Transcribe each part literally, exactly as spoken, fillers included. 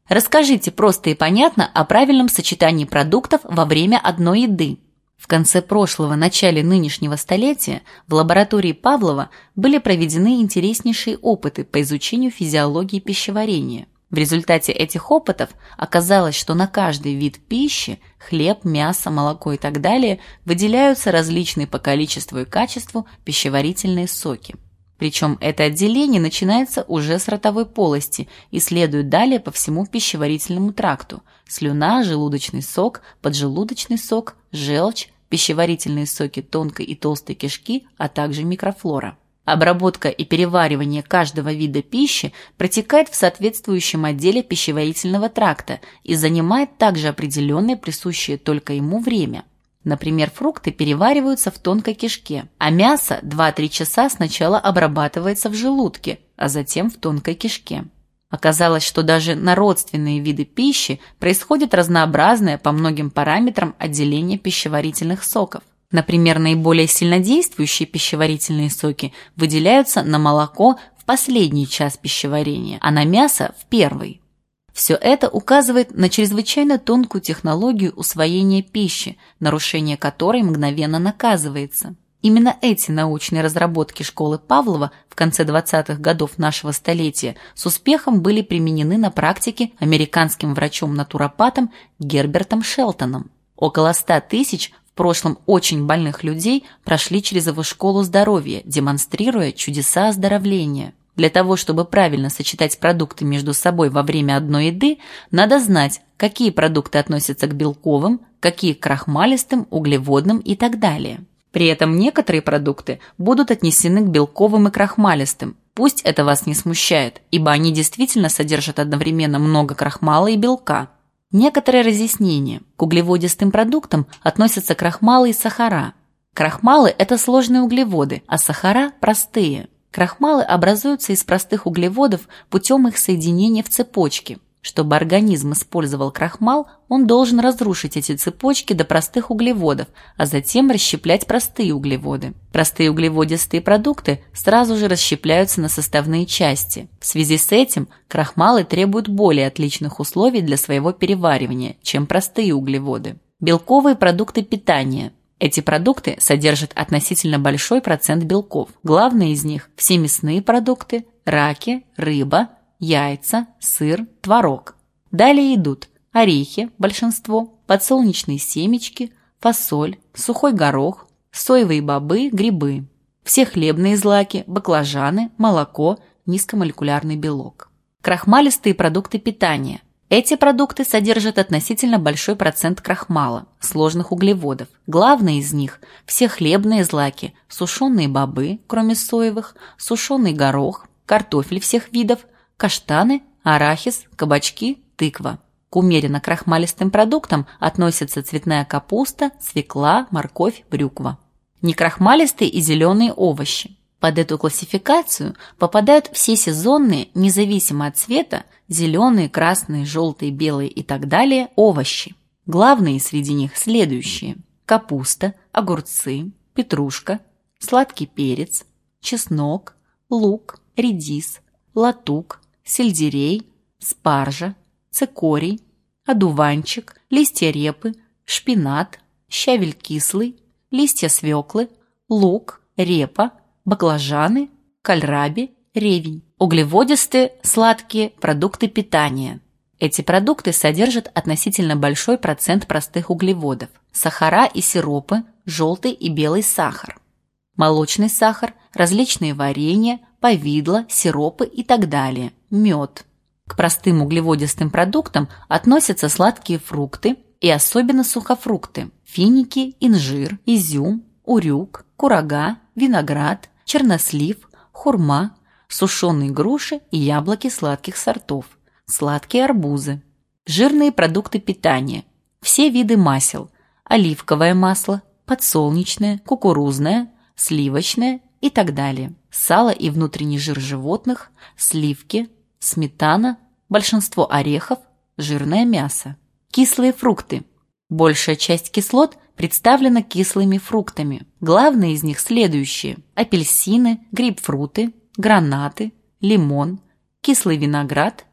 Расскажите просто и понятно о правильном сочетании продуктов во время одной еды. В конце прошлого, начале нынешнего столетия в лаборатории Павлова были проведены интереснейшие опыты по изучению физиологии пищеварения. В результате этих опытов оказалось, что на каждый вид пищи – хлеб, мясо, молоко и так далее – выделяются различные по количеству и качеству пищеварительные соки. Причем это отделение начинается уже с ротовой полости и следует далее по всему пищеварительному тракту – слюна, желудочный сок, поджелудочный сок, желчь, пищеварительные соки тонкой и толстой кишки, а также микрофлора. Обработка и переваривание каждого вида пищи протекает в соответствующем отделе пищеварительного тракта и занимает также определенное присущее только ему время. Например, фрукты перевариваются в тонкой кишке, а мясо два-три часа сначала обрабатывается в желудке, а затем в тонкой кишке. Оказалось, что даже на родственные виды пищи происходит разнообразное по многим параметрам отделение пищеварительных соков. Например, наиболее сильнодействующие пищеварительные соки выделяются на молоко в последний час пищеварения, а на мясо в первый. Все это указывает на чрезвычайно тонкую технологию усвоения пищи, нарушение которой мгновенно наказывается. Именно эти научные разработки школы Павлова в конце двадцатых годов нашего столетия с успехом были применены на практике американским врачом-натуропатом Гербертом Шелтоном. Около ста тысяч в прошлом очень больных людей прошли через его школу здоровья, демонстрируя чудеса оздоровления. Для того, чтобы правильно сочетать продукты между собой во время одной еды, надо знать, какие продукты относятся к белковым, какие к крахмалистым, углеводным и так далее. При этом некоторые продукты будут отнесены к белковым и крахмалистым. Пусть это вас не смущает, ибо они действительно содержат одновременно много крахмала и белка. Некоторые разъяснения. К углеводистым продуктам относятся крахмалы и сахара. Крахмалы – это сложные углеводы, а сахара – простые. Крахмалы образуются из простых углеводов путем их соединения в цепочки. Чтобы организм использовал крахмал, он должен разрушить эти цепочки до простых углеводов, а затем расщеплять простые углеводы. Простые углеводистые продукты сразу же расщепляются на составные части. В связи с этим крахмалы требуют более отличных условий для своего переваривания, чем простые углеводы. Белковые продукты питания. Эти продукты содержат относительно большой процент белков. Главные из них – все мясные продукты, раки, рыба, яйца, сыр, творог. Далее идут орехи, большинство, подсолнечные семечки, фасоль, сухой горох, соевые бобы, грибы. Все хлебные злаки, баклажаны, молоко, низкомолекулярный белок. Крахмалистые продукты питания. Эти продукты содержат относительно большой процент крахмала, сложных углеводов. Главные из них – все хлебные злаки, сушеные бобы, кроме соевых, сушеный горох, картофель всех видов, каштаны, арахис, кабачки, тыква. К умеренно крахмалистым продуктам относятся цветная капуста, свекла, морковь, брюква. Некрахмалистые и зеленые овощи. Под эту классификацию попадают все сезонные, независимо от цвета, зеленые, красные, желтые, белые и так далее овощи. Главные среди них следующие: капуста, огурцы, петрушка, сладкий перец, чеснок, лук, редис, латук, сельдерей, спаржа, цикорий, одуванчик, листья репы, шпинат, щавель кислый, листья свеклы, лук, репа, баклажаны, кальраби, ревень. Углеводистые, сладкие продукты питания. Эти продукты содержат относительно большой процент простых углеводов, сахара и сиропы, желтый и белый сахар, молочный сахар, различные варенья, повидло, сиропы и так далее, мед. К простым углеводистым продуктам относятся сладкие фрукты и особенно сухофрукты, финики, инжир, изюм, урюк, курага, виноград, чернослив, хурма, сушеные груши и яблоки сладких сортов, сладкие арбузы. Жирные продукты питания. Все виды масел: оливковое масло, подсолнечное, кукурузное, сливочное и так далее. Сало и внутренний жир животных, сливки, сметана, большинство орехов, жирное мясо. Кислые фрукты. Большая часть кислот представлена кислыми фруктами. Главные из них следующие: апельсины, грейпфруты, гранаты, лимон, кислый виноград,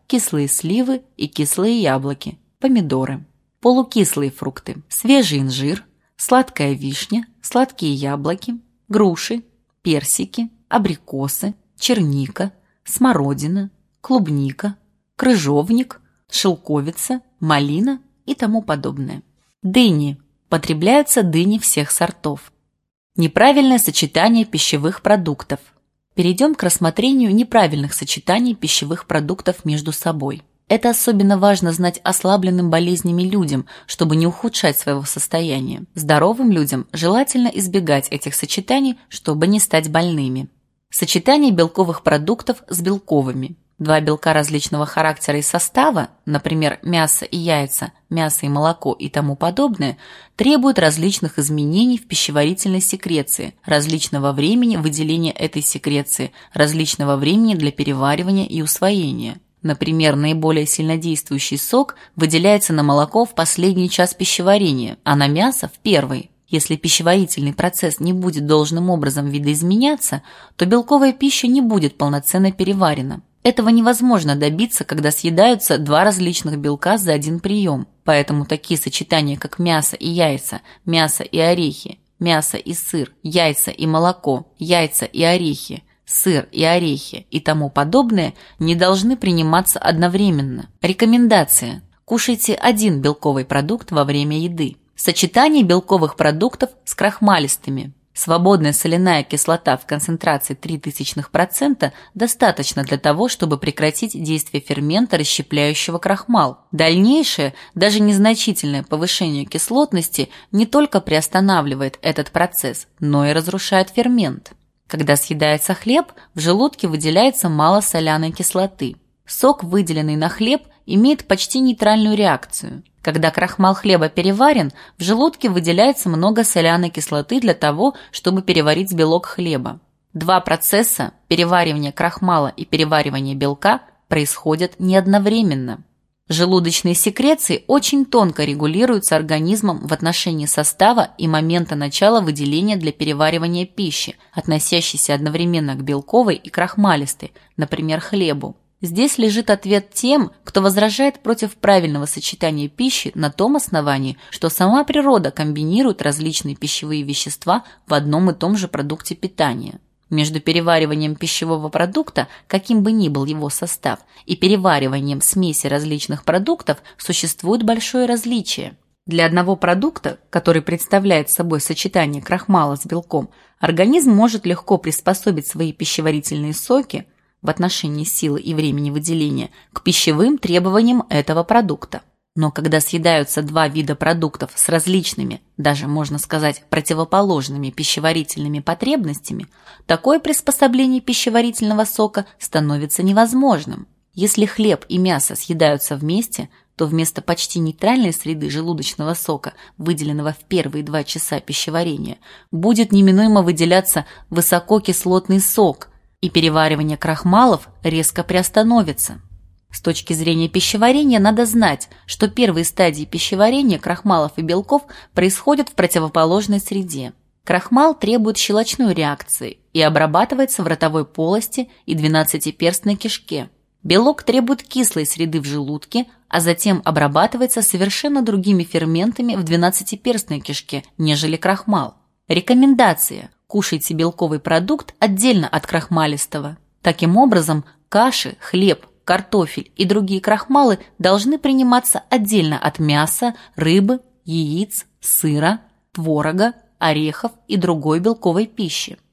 кислые сливы и кислые яблоки, помидоры. Полукислые фрукты – свежий инжир, сладкая вишня, сладкие яблоки, груши, персики, абрикосы, черника, смородина, клубника, крыжовник, шелковица, малина и тому подобное. Дыни. Потребляются дыни всех сортов. Неправильное сочетание пищевых продуктов. Перейдем к рассмотрению неправильных сочетаний пищевых продуктов между собой. Это особенно важно знать ослабленным болезнями людям, чтобы не ухудшать своего состояния. Здоровым людям желательно избегать этих сочетаний, чтобы не стать больными. Сочетание белковых продуктов с белковыми. Два белка различного характера и состава, например, мясо и яйца, мясо и молоко и тому подобное, требуют различных изменений в пищеварительной секреции, различного времени выделения этой секреции, различного времени для переваривания и усвоения. Например, наиболее сильнодействующий сок выделяется на молоко в последний час пищеварения, а на мясо в первый. Если пищеварительный процесс не будет должным образом видоизменяться, то белковая пища не будет полноценно переварена. Этого невозможно добиться, когда съедаются два различных белка за один прием. Поэтому такие сочетания, как мясо и яйца, мясо и орехи, мясо и сыр, яйца и молоко, яйца и орехи, сыр и орехи и тому подобное, не должны приниматься одновременно. Рекомендация. Кушайте один белковый продукт во время еды. Сочетание белковых продуктов с крахмалистыми. Свободная соляная кислота в концентрации три тысячных процента достаточно для того, чтобы прекратить действие фермента, расщепляющего крахмал. Дальнейшее, даже незначительное повышение кислотности не только приостанавливает этот процесс, но и разрушает фермент. Когда съедается хлеб, в желудке выделяется мало соляной кислоты. Сок, выделенный на хлеб, имеет почти нейтральную реакцию. Когда крахмал хлеба переварен, в желудке выделяется много соляной кислоты для того, чтобы переварить белок хлеба. Два процесса – переваривание крахмала и переваривание белка – происходят не одновременно. Желудочные секреции очень тонко регулируются организмом в отношении состава и момента начала выделения для переваривания пищи, относящейся одновременно к белковой и крахмалистой, например, хлебу. Здесь лежит ответ тем, кто возражает против правильного сочетания пищи на том основании, что сама природа комбинирует различные пищевые вещества в одном и том же продукте питания. Между перевариванием пищевого продукта, каким бы ни был его состав, и перевариванием смеси различных продуктов существует большое различие. Для одного продукта, который представляет собой сочетание крахмала с белком, организм может легко приспособить свои пищеварительные соки в отношении силы и времени выделения к пищевым требованиям этого продукта. Но когда съедаются два вида продуктов с различными, даже можно сказать противоположными пищеварительными потребностями, такое приспособление пищеварительного сока становится невозможным. Если хлеб и мясо съедаются вместе, то вместо почти нейтральной среды желудочного сока, выделенного в первые два часа пищеварения, будет неминуемо выделяться высококислотный сок, и переваривание крахмалов резко приостановится. С точки зрения пищеварения надо знать, что первые стадии пищеварения крахмалов и белков происходят в противоположной среде. Крахмал требует щелочной реакции и обрабатывается в ротовой полости и двенадцатиперстной кишке. Белок требует кислой среды в желудке, а затем обрабатывается совершенно другими ферментами в двенадцатиперстной кишке, нежели крахмал. Рекомендация. Кушайте белковый продукт отдельно от крахмалистого. Таким образом, каши, хлеб, картофель и другие крахмалы должны приниматься отдельно от мяса, рыбы, яиц, сыра, творога, орехов и другой белковой пищи.